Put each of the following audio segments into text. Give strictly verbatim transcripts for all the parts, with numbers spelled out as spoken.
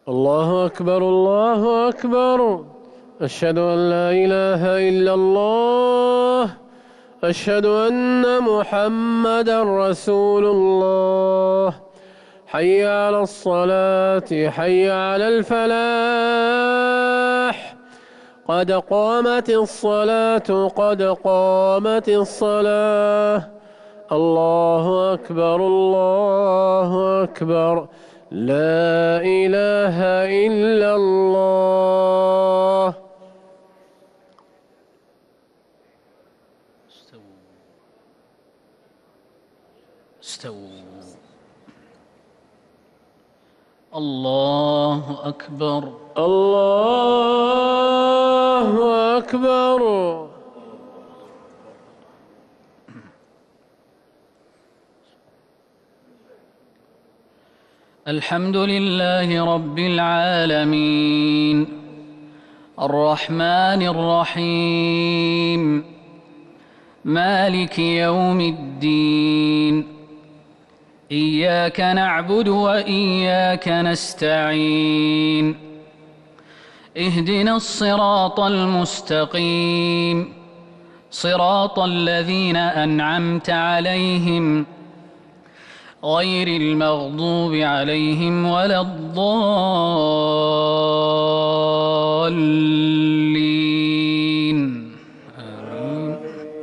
الله أكبر الله أكبر. أشهد أن لا إله إلا الله. أشهد أن محمدا رسول الله. حي على الصلاة حي على الفلاح. قد قامت الصلاة قد قامت الصلاة. الله أكبر الله أكبر. لا إله إلا الله. استووا استووا. الله أكبر الله أكبر. الحمد لله رب العالمين الرحمن الرحيم مالك يوم الدين. إياك نعبد وإياك نستعين. اهدنا الصراط المستقيم صراط الذين أنعمت عليهم غير المغضوب عليهم ولا الضالين. آمين.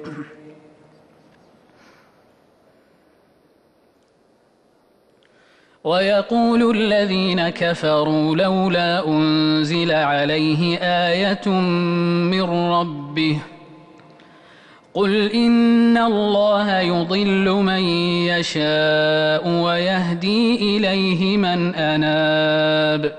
ويقول الذين كفروا لولا أنزل عليه آية من ربه قل إن الله يضل من يشاء ويهدي إليه من أناب.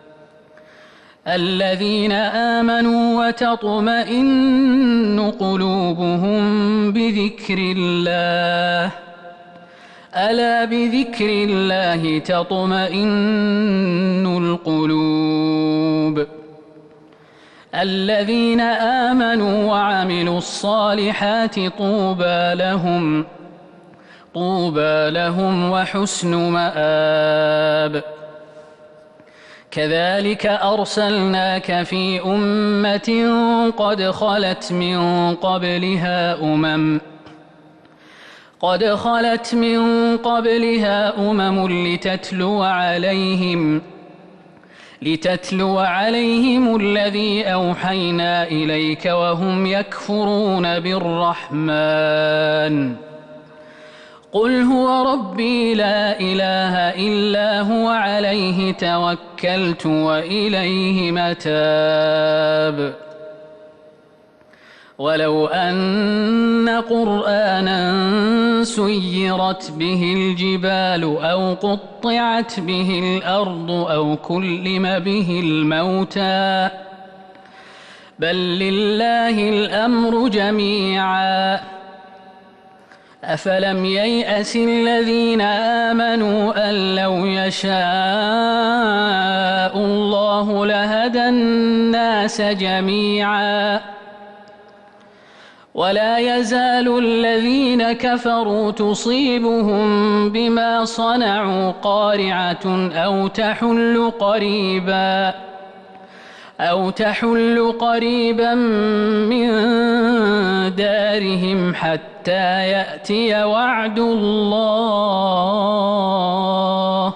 الذين آمنوا وتطمئن قلوبهم بذكر الله ألا بذكر الله تطمئن القلوب. الذين آمنوا وعملوا الصالحات طوبى لهم طوبى لهم وحسن مآب. كذلك أرسلناك في أمة قد خلت من قبلها أمم قد خلت من قبلها أمم لتتلو عليهم لتتلو عليهم الذي أوحينا إليك وهم يكفرون بالرحمن. قل هو ربي لا إله إلا هو عليه توكلت وإليه متاب. ولو أن قرآنا سيرت به الجبال أو قطعت به الأرض أو كلم به الموتى بل لله الأمر جميعا. أفلم ييأس الذين آمنوا أن لو يشاء الله لهدى الناس جميعا. ولا يزال الذين كفروا تصيبهم بما صنعوا قارعة أو تحل قريبا أو تحل قريبا من دارهم حتى يأتي وعد الله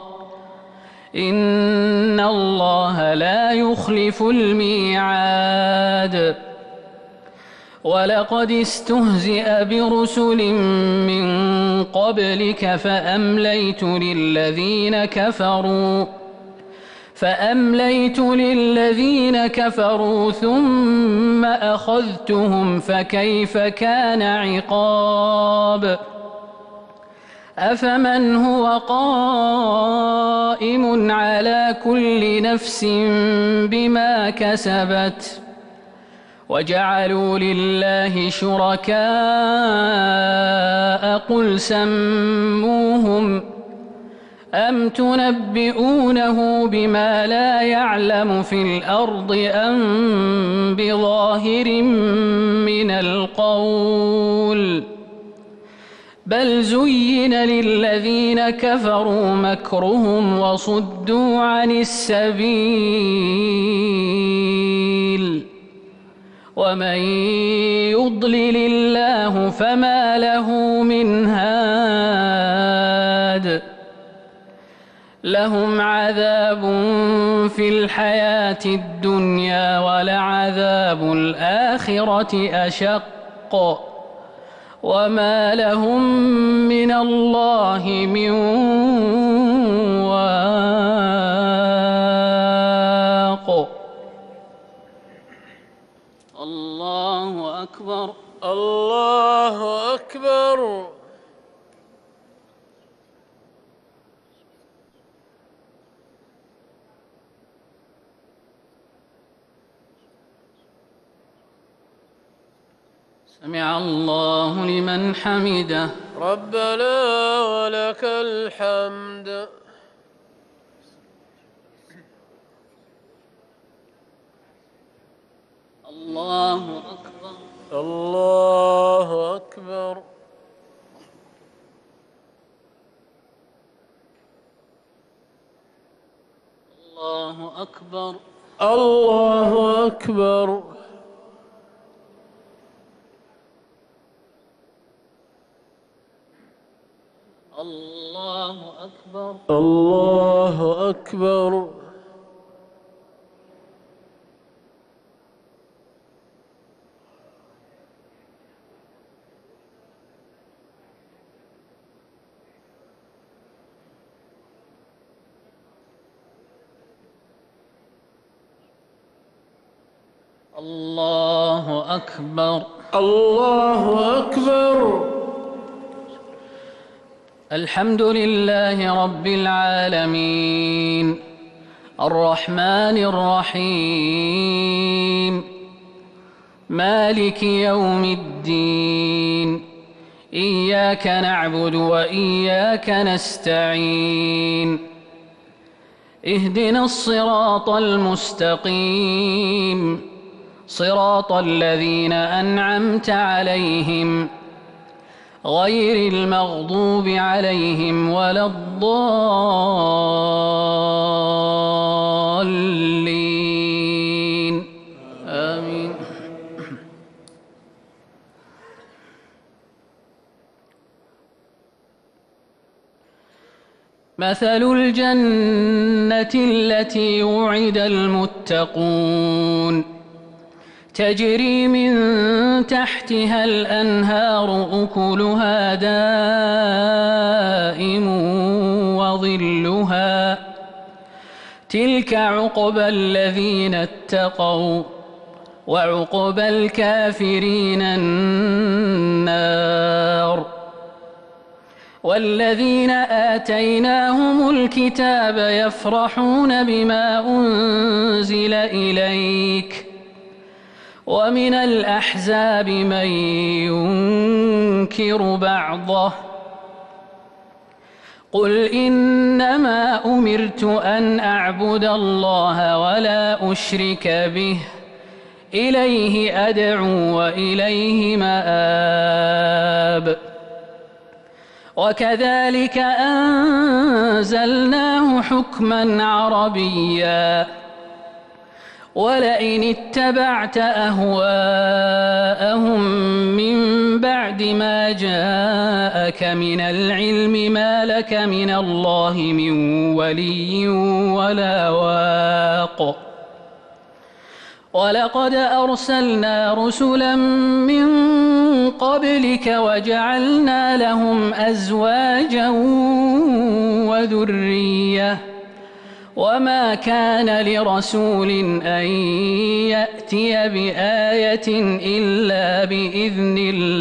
إن الله لا يخلف الميعاد. ولقد استهزئ برسل من قبلك فأمليت للذين كفروا فأمليت للذين كفروا ثم أخذتهم فكيف كان عقاب. أفمن هو قائم على كل نفس بما كسبت وجعلوا لله شركاء قل سموهم أم تنبئونه بما لا يعلم في الأرض أم بظاهر من القول بل زين للذين كفروا مكرهم وصدوا عن السبيل ومن يضلل الله فما له من هاد لهم عذاب في الحياة الدنيا ولعذاب الآخرة أشق وما لهم من الله من واق. الله أكبر. الله أكبر. سمع الله لمن حمده. ربنا ولك الحمد. الله أكبر. الله أكبر. الله أكبر. الله أكبر. الله أكبر. الله أكبر. الله أكبر. الله أكبر. الحمد لله رب العالمين الرحمن الرحيم مالك يوم الدين إياك نعبد وإياك نستعين اهدنا الصراط المستقيم صراط الذين أنعمت عليهم غير المغضوب عليهم ولا الضالين آمين. مثل الجنة التي وعد المتقون تجري من تحتها الأنهار أكلها دائم وظلها تلك عقبى الذين اتقوا وعقبى الكافرين النار. والذين آتيناهم الكتاب يفرحون بما أنزل إليك ومن الأحزاب من ينكر بعضه قل إنما أمرت أن أعبد الله ولا أشرك به إليه أدعو وإليه مآب. وكذلك أنزلناه حكما عربيا ولئن اتبعت أهواءهم من بعد ما جاءك من العلم ما لك من الله من ولي ولا واق. ولقد أرسلنا رسلا من قبلك وجعلنا لهم أزواجا وذرية وما كان لرسول أن يأتي بآية إلا بإذن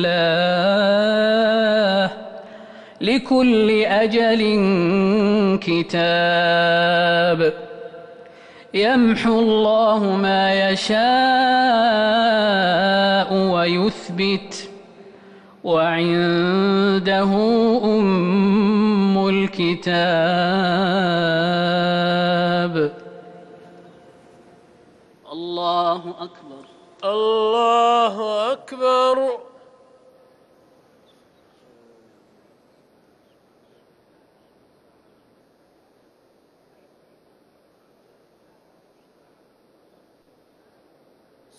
الله لكل أجل كتاب يمحو الله ما يشاء ويثبت وعنده أم الكتاب. الله أكبر. الله أكبر.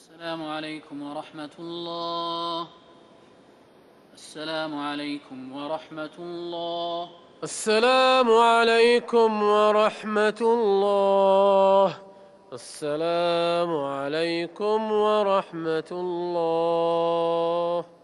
السلام عليكم ورحمة الله. السلام عليكم ورحمة الله. السلام عليكم ورحمة الله. السلام عليكم ورحمة الله.